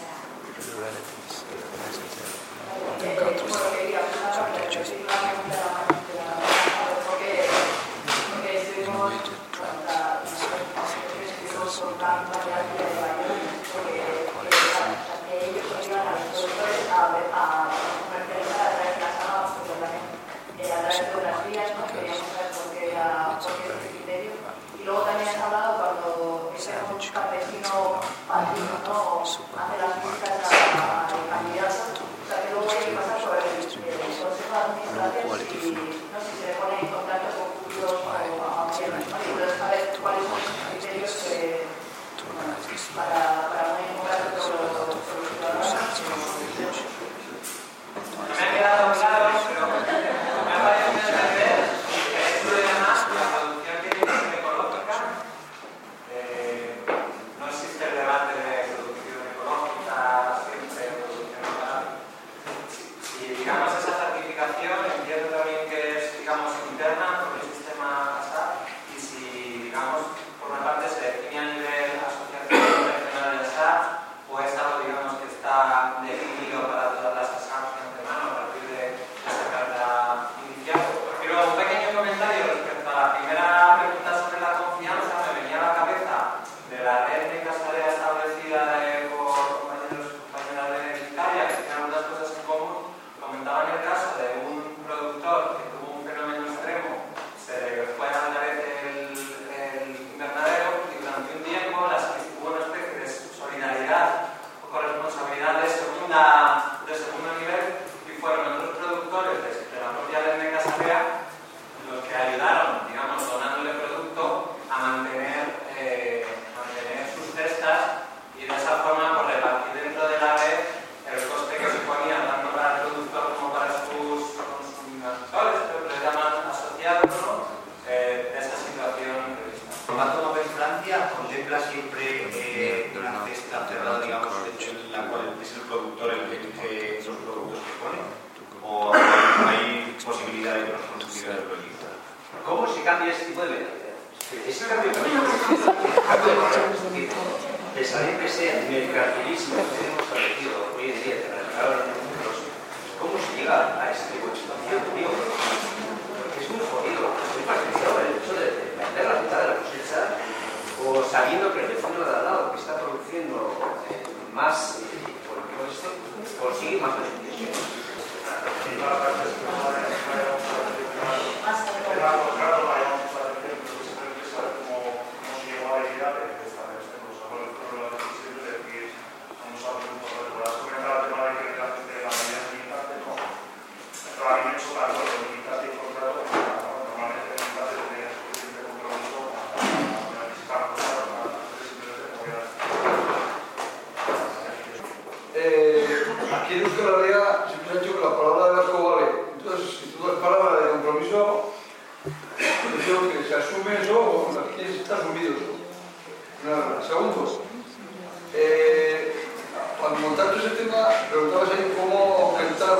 y luego también has hablado cuando ese campesino padrino no hace las visitas al candidato, o sea que luego hay que pasar por el consejo de administración no sé si se le pone en contacto con futuros o a entonces saber cuáles son los criterios para poner en contacto con los ciudadanos. Me ha quedado claro, pero me ha parecido entender que esto de la producción que tiene ecológica, no existe el debate de producción ecológica, siempre producción local. Si digamos esa certificación, entiendo también que es una cesta cerrada, digamos, en la cual es el productor el que elige los productos que pone? ¿O hay posibilidad de que los consumidores lo elijan? ¿Cómo se cambia ese tipo de mentalidad? Ese cambio también de salir que sea mercantilismo que tenemos establecido hoy en día, que ¿cómo se llega a ese tipo de situación? Digo, porque es muy jodido, es muy fastidiado el hecho de vender la mitad de la cosecha o sabiendo que el vecino de al lado que está produciendo más por esto consigue más beneficios. Aquí en Euskal Herria siempre se ha dicho que la palabra de Vasco vale. Entonces, si tú das palabra de compromiso, yo creo que se asume eso o aquí está asumido eso. Nada. Segundo, cuando montaste ese tema, preguntabas ahí cómo aumentar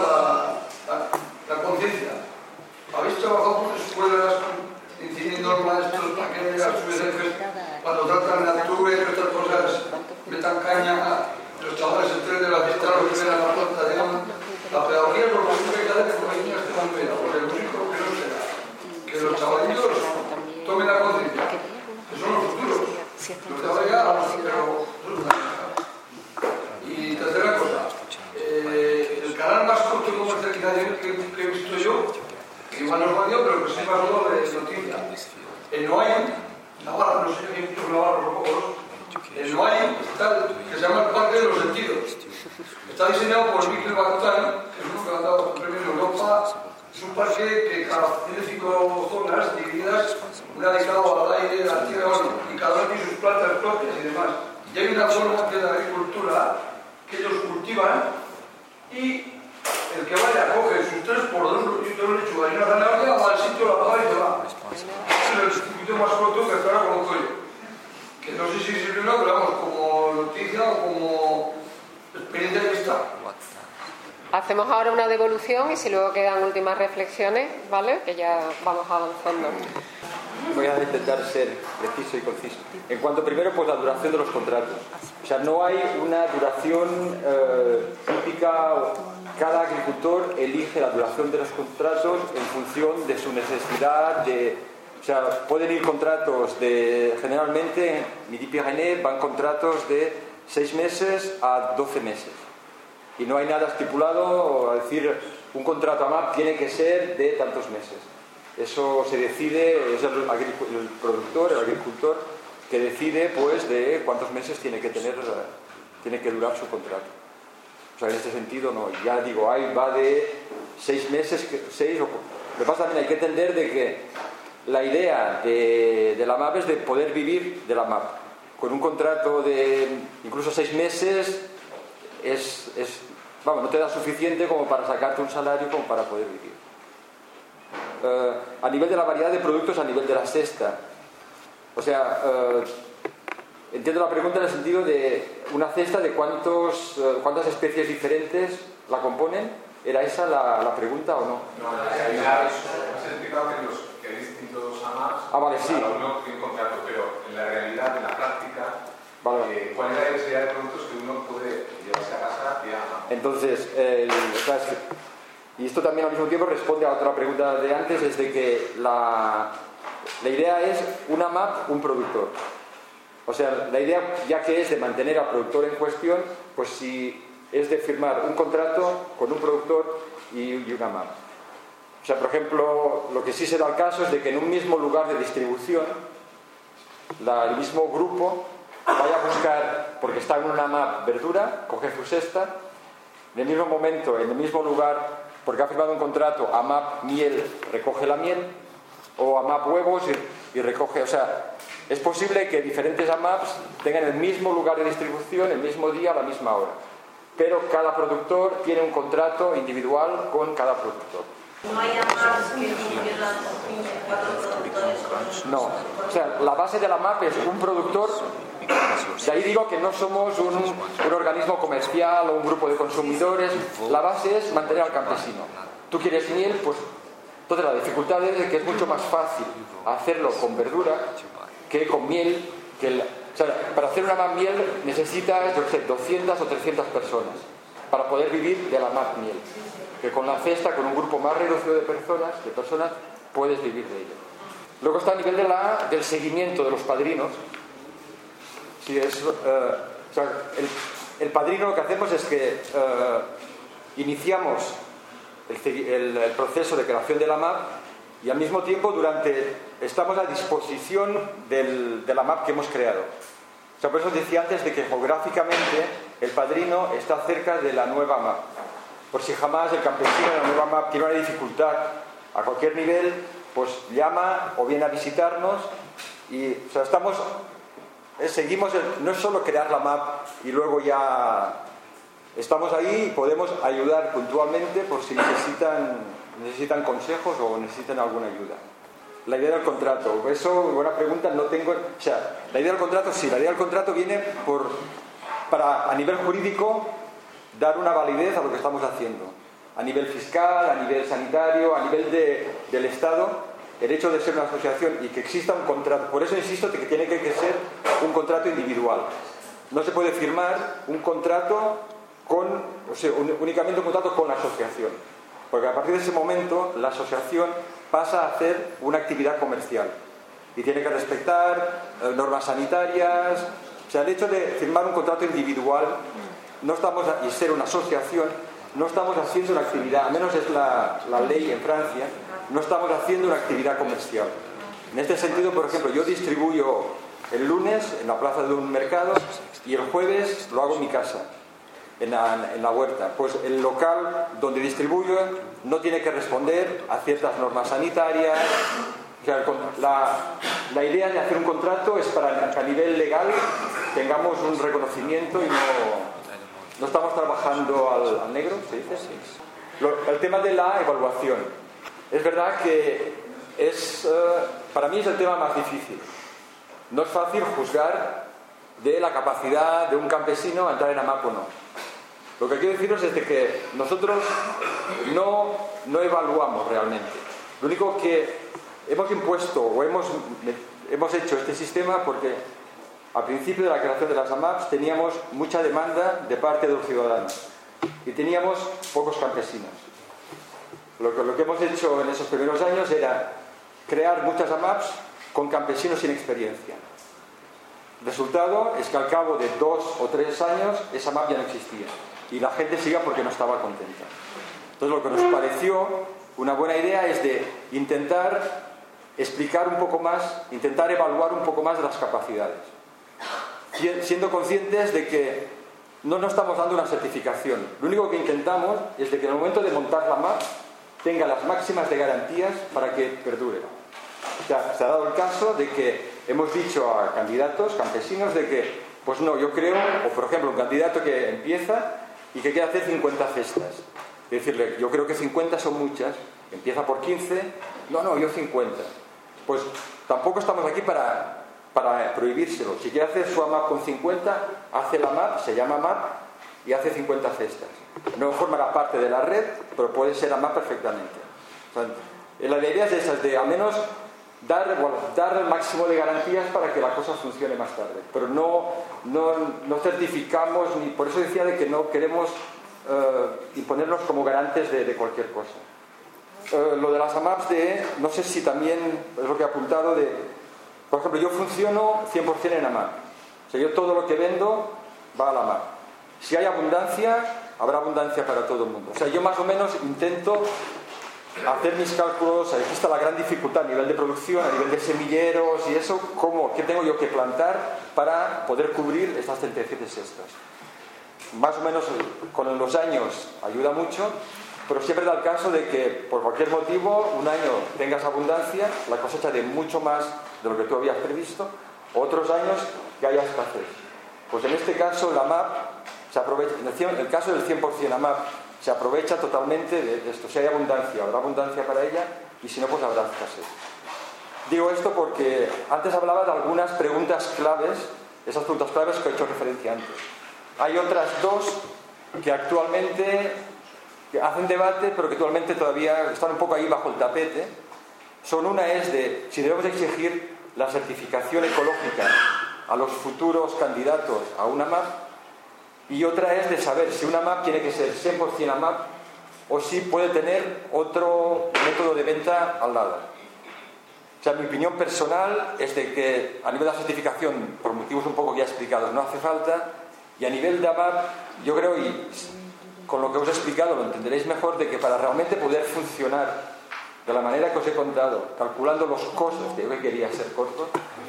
la conciencia. ¿Habéis trabajado con escuelas incidiendo los maestros para que a sus jefes, cuando tratan de altura y otras cosas, metan caña? Los chavales se enteren de la fiesta, los que ven a la planta, digamos, la pedagogía es lo único que hay que hacer que los niños estén muy bien, porque lo único que no será que los chavalitos tomen la conciencia, que son los futuros, los de ahora ya, pero eso es una cosa. Y tercera cosa, el canal más corto de comercialización que he visto yo, que igual no es válido, pero que sí más luego de noticia, no hay, Navarra, no sé si hay muchos navarros o pocos, no hay tal, que se llama el Parque de los Sentidos. Está diseñado por Mikel Bakhtan, que es uno que ha dado el premio en Europa. Es un parque que tiene 5 zonas divididas, una dedicada al aire, a la tierra, y cada uno tiene sus plantas propias y demás. Y hay una zona que es la agricultura, que ellos cultivan, y el que vaya coge sus 3x2 litros de lechuga y una zanahoria, va al sitio, la paga y se va. Es el circuito más corto que estará como yo. Que no sé si sirve o no, pero vamos, como noticia o como experiencia de vista. Hacemos ahora una devolución y si luego quedan últimas reflexiones, ¿vale? Que ya vamos avanzando. Voy a intentar ser preciso y conciso. En cuanto primero, pues la duración de los contratos. O sea, no hay una duración típica. Cada agricultor elige la duración de los contratos en función de su necesidad, o sea, pueden ir contratos de, generalmente, en Midi-Pyrénées van contratos de 6 meses a 12 meses. Y no hay nada estipulado, es decir, un contrato AMAP tiene que ser de tantos meses. Eso se decide, es el productor, el agricultor, que decide, pues, de cuántos meses tiene que durar su contrato. O sea, en este sentido, no. Ya digo, va de 6 meses, 6 o... Lo que pasa también hay que entender de que la idea de la MAP es de poder vivir de la MAP. Con un contrato de incluso 6 meses no te da suficiente como para sacarte un salario como para poder vivir. A nivel de la variedad de productos, a nivel de la cesta. O sea, entiendo la pregunta en el sentido de una cesta de cuántas especies diferentes la componen. ¿Era esa la pregunta o no? No, has explicado que hay distintos AMAPs, vale, sí. Cada uno tiene un contrato, pero en la realidad, en la práctica, vale. ¿cuál es la diversidad de productos que uno puede llevarse a casa y a... Entonces, y esto también al mismo tiempo responde a otra pregunta de antes, es de que la idea es una MAP, un productor. O sea, la idea ya que es de mantener al productor en cuestión, pues si es de firmar un contrato con un productor y una MAP. O sea, por ejemplo, lo que sí se da el caso es de que en un mismo lugar de distribución, el mismo grupo vaya a buscar, porque está en una MAP verdura, coge su cesta, en el mismo momento, en el mismo lugar, porque ha firmado un contrato, AMAP miel recoge la miel, o AMAP huevos y recoge, o sea, es posible que diferentes AMAPs tengan el mismo lugar de distribución, el mismo día, a la misma hora, pero cada productor tiene un contrato individual con cada productor. ¿No hay AMAPs que funcionan con 4 productores? No, o sea, la base de la MAP es un productor De ahí digo que no somos un organismo comercial o un grupo de consumidores. La base es mantener al campesino. Tú quieres miel, pues entonces la dificultad es que es mucho más fácil hacerlo con verdura que con miel. O sea, para hacer una MAP miel necesitas, yo sé, 200 o 300 personas para poder vivir de la MAP miel. Que con la cesta, con un grupo más reducido de personas puedes vivir de ello. Luego está a nivel del seguimiento de los padrinos. Si es, o sea, el padrino, lo que hacemos es que iniciamos el proceso de creación de la MAP y al mismo tiempo estamos a disposición de la MAP que hemos creado. O sea, por eso decía antes de que geográficamente el padrino está cerca de la nueva MAP. Por si jamás el campesino de la nueva MAP tiene una dificultad a cualquier nivel, pues llama o viene a visitarnos y, o sea, seguimos, no es solo crear la MAP y luego ya estamos ahí y podemos ayudar puntualmente por si necesitan consejos o necesitan alguna ayuda. La idea del contrato, eso, buena pregunta, no tengo, o sea, la idea del contrato sí, la idea del contrato viene para a nivel jurídico dar una validez a lo que estamos haciendo. A nivel fiscal, a nivel sanitario, a nivel del Estado, el hecho de ser una asociación y que exista un contrato. Por eso insisto que tiene que ser un contrato individual. No se puede firmar un contrato únicamente un contrato con la asociación. Porque a partir de ese momento la asociación pasa a hacer una actividad comercial. Y tiene que respetar normas sanitarias. O sea, el hecho de firmar un contrato individual y ser una asociación, no estamos haciendo una actividad, a menos es la ley en Francia, no estamos haciendo una actividad comercial. En este sentido, por ejemplo, yo distribuyo el lunes en la plaza de un mercado y el jueves lo hago en mi casa, en la huerta. Pues el local donde distribuyo no tiene que responder a ciertas normas sanitarias. O sea, la idea de hacer un contrato es para que a nivel legal tengamos un reconocimiento y no estamos trabajando al negro, ¿se dice? Sí. El tema de la evaluación. Es verdad que para mí es el tema más difícil. No es fácil juzgar de la capacidad de un campesino a entrar en AMAP o no. Lo que quiero deciros es de que nosotros no evaluamos realmente. Lo único que hemos impuesto o hemos hecho este sistema porque al principio de la creación de las AMAPs teníamos mucha demanda de parte de los ciudadanos y teníamos pocos campesinos. Lo que hemos hecho en esos primeros años era crear muchas AMAPs con campesinos sin experiencia. El resultado es que al cabo de 2 o 3 años esa AMAP ya no existía y la gente sigue porque no estaba contenta. Entonces lo que nos pareció una buena idea es de intentar explicar un poco más, intentar evaluar un poco más de las capacidades, siendo conscientes de que no nos estamos dando una certificación. Lo único que intentamos es de que en el momento de montar la MAP tenga las máximas de garantías para que perdure. O sea, se ha dado el caso de que hemos dicho a candidatos, campesinos, de que, pues no, yo creo, o por ejemplo, un candidato que empieza y que quiere hacer 50 cestas. Y decirle, yo creo que 50 son muchas, empieza por 15, no, yo 50. Pues tampoco estamos aquí para prohibírselo. Si quiere hacer su AMAP con 50, hace la MAP, se llama MAP y hace 50 cestas. No formará parte de la red, pero puede ser AMAP perfectamente. O sea, la idea es esa, de al menos dar el máximo de garantías para que la cosa funcione más tarde. Pero no certificamos, ni por eso decía de que no queremos imponernos como garantes de cualquier cosa. Lo de las AMAPs no sé si también es lo que he apuntado por ejemplo, yo funciono 100% en AMAP. O sea, yo todo lo que vendo va a la AMAP. Si hay abundancia, habrá abundancia para todo el mundo. O sea, yo más o menos intento hacer mis cálculos. Aquí está la gran dificultad a nivel de producción, a nivel de semilleros y eso, qué tengo yo que plantar para poder cubrir estas 37 cestas. Más o menos con los años ayuda mucho, pero siempre da el caso de que por cualquier motivo un año tengas abundancia, la cosecha de mucho más de lo que tú habías previsto, otros años que haya escasez. Pues en este caso la MAP se aprovecha, en el caso del 100% AMAP se aprovecha totalmente de esto. Si hay abundancia, habrá abundancia para ella, y si no, pues habrá escasez. Digo esto porque antes hablaba de algunas preguntas claves esas preguntas claves que he hecho referencia antes. Hay otras dos que actualmente hacen debate, pero que actualmente todavía están un poco ahí bajo el tapete. Una es de si debemos exigir la certificación ecológica a los futuros candidatos a una AMAP, y otra es de saber si una AMAP tiene que ser 100% AMAP o si puede tener otro método de venta al lado. O sea, mi opinión personal es de que a nivel de la certificación, por motivos un poco ya explicados, no hace falta, y a nivel de AMAP, yo creo, y con lo que os he explicado lo entenderéis mejor, de que para realmente poder funcionar de la manera que os he contado, calculando los costes, que yo quería ser corto,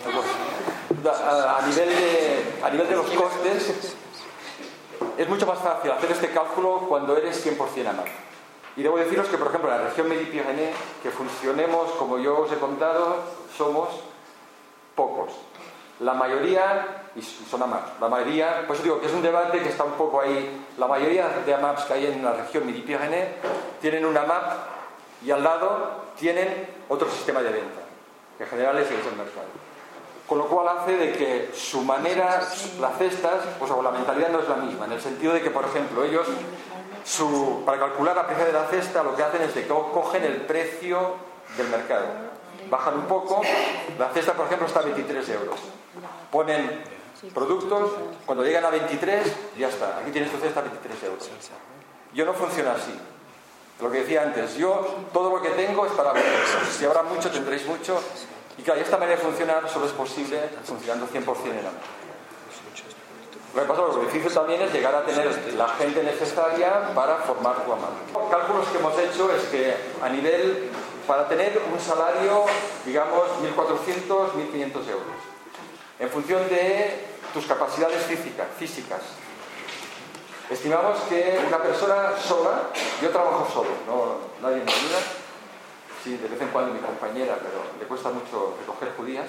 a nivel de los costes, es mucho más fácil hacer este cálculo cuando eres 100% AMAP. Y debo deciros que, por ejemplo, en la región Midi-Pyrénées, que funcionemos, como yo os he contado, somos pocos. La mayoría, y son AMAP, la mayoría, pues digo que es un debate que está un poco ahí. La mayoría de AMAPs que hay en la región Midi-Pyrénées tienen una AMAP y al lado tienen otro sistema de venta, que en general es el mercado. Con lo cual hace de que su manera, las cestas, pues la mentalidad no es la misma, en el sentido de que, por ejemplo, ellos, para calcular la precio de la cesta, lo que hacen es de que cogen el precio del mercado, bajan un poco, la cesta, por ejemplo, está a 23 euros. Ponen productos, cuando llegan a 23, ya está, aquí tienes tu cesta a 23 euros. Yo no funciona así. Lo que decía antes, yo todo lo que tengo es para vosotros. Si habrá mucho, tendréis mucho. Y claro, esta manera de funcionar solo es posible funcionando 100% en AMAP. Lo que pasa, lo difícil también es llegar a tener la gente necesaria para formar tu AMAP. Cálculos que hemos hecho es que a nivel, para tener un salario, digamos, 1.400, 1.500 euros, en función de tus capacidades físicas. Estimamos que una persona sola, yo trabajo solo, nadie me ayuda, sí, de vez en cuando mi compañera, pero le cuesta mucho recoger judías,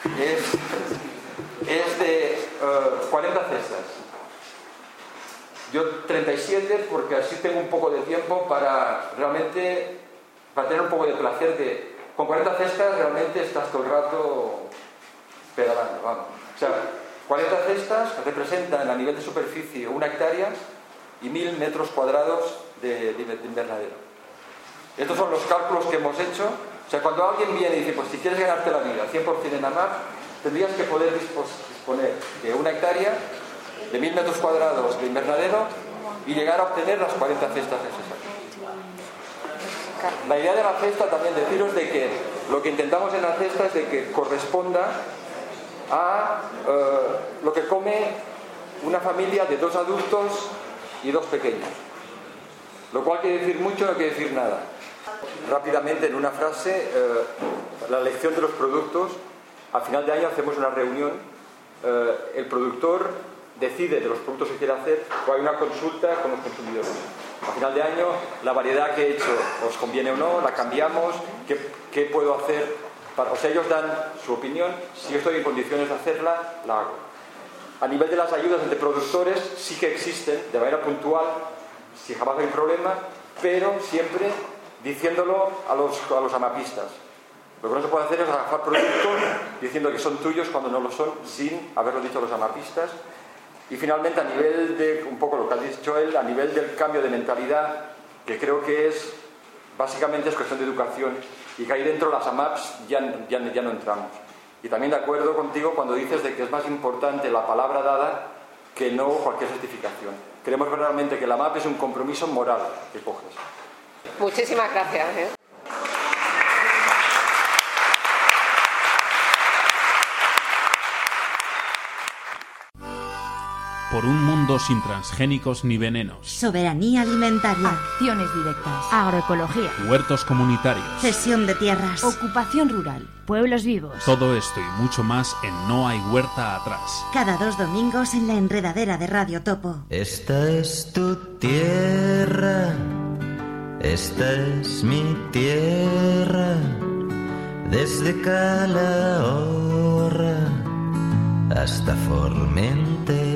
es de 40 cestas. Yo 37 porque así tengo un poco de tiempo para tener un poco de placer con 40 cestas realmente estás todo el rato pedalando, vamos. O sea, 40 cestas representan a nivel de superficie 1 hectárea y 1.000 metros cuadrados de invernadero. Estos son los cálculos que hemos hecho. O sea, cuando alguien viene y dice, pues si quieres ganarte la vida 100% en AMAP, tendrías que poder disponer de 1 hectárea, de 1.000 metros cuadrados de invernadero y llegar a obtener las 40 cestas necesarias. La idea de la cesta, también deciros de que lo que intentamos en la cesta es de que corresponda a lo que come una familia de 2 adultos y 2 pequeños. Lo cual quiere decir mucho, no quiere decir nada. Rápidamente, en una frase, la elección de los productos. Al final de año hacemos una reunión. El productor decide de los productos que quiere hacer o hay una consulta con los consumidores. Al final de año, la variedad que he hecho, ¿os conviene o no? ¿La cambiamos? ¿Qué puedo hacer? O sea, ellos dan su opinión. Si yo estoy en condiciones de hacerla, la hago. A nivel de las ayudas entre productores, sí que existen de manera puntual, si jamás hay problema, pero siempre diciéndolo a los amapistas. Lo que no se puede hacer es agafar productos diciendo que son tuyos cuando no lo son, sin haberlo dicho a los amapistas. Y finalmente, a nivel de, un poco lo que ha dicho él, a nivel del cambio de mentalidad, que creo que básicamente es cuestión de educación, y que ahí dentro las AMAPs ya no entramos. Y también de acuerdo contigo cuando dices de que es más importante la palabra dada que no cualquier certificación. Creemos realmente que la AMAP es un compromiso moral que coges. Muchísimas gracias. Por un mundo sin transgénicos ni venenos. Soberanía alimentaria. Acciones directas. Agroecología. Huertos comunitarios. Cesión de tierras. Ocupación rural. Pueblos vivos. Todo esto y mucho más en No hay huerta atrás. Cada 2 domingos en la enredadera de Radio Topo. Esta es tu tierra. Esta es mi tierra. Desde Calahorra hasta Formentera.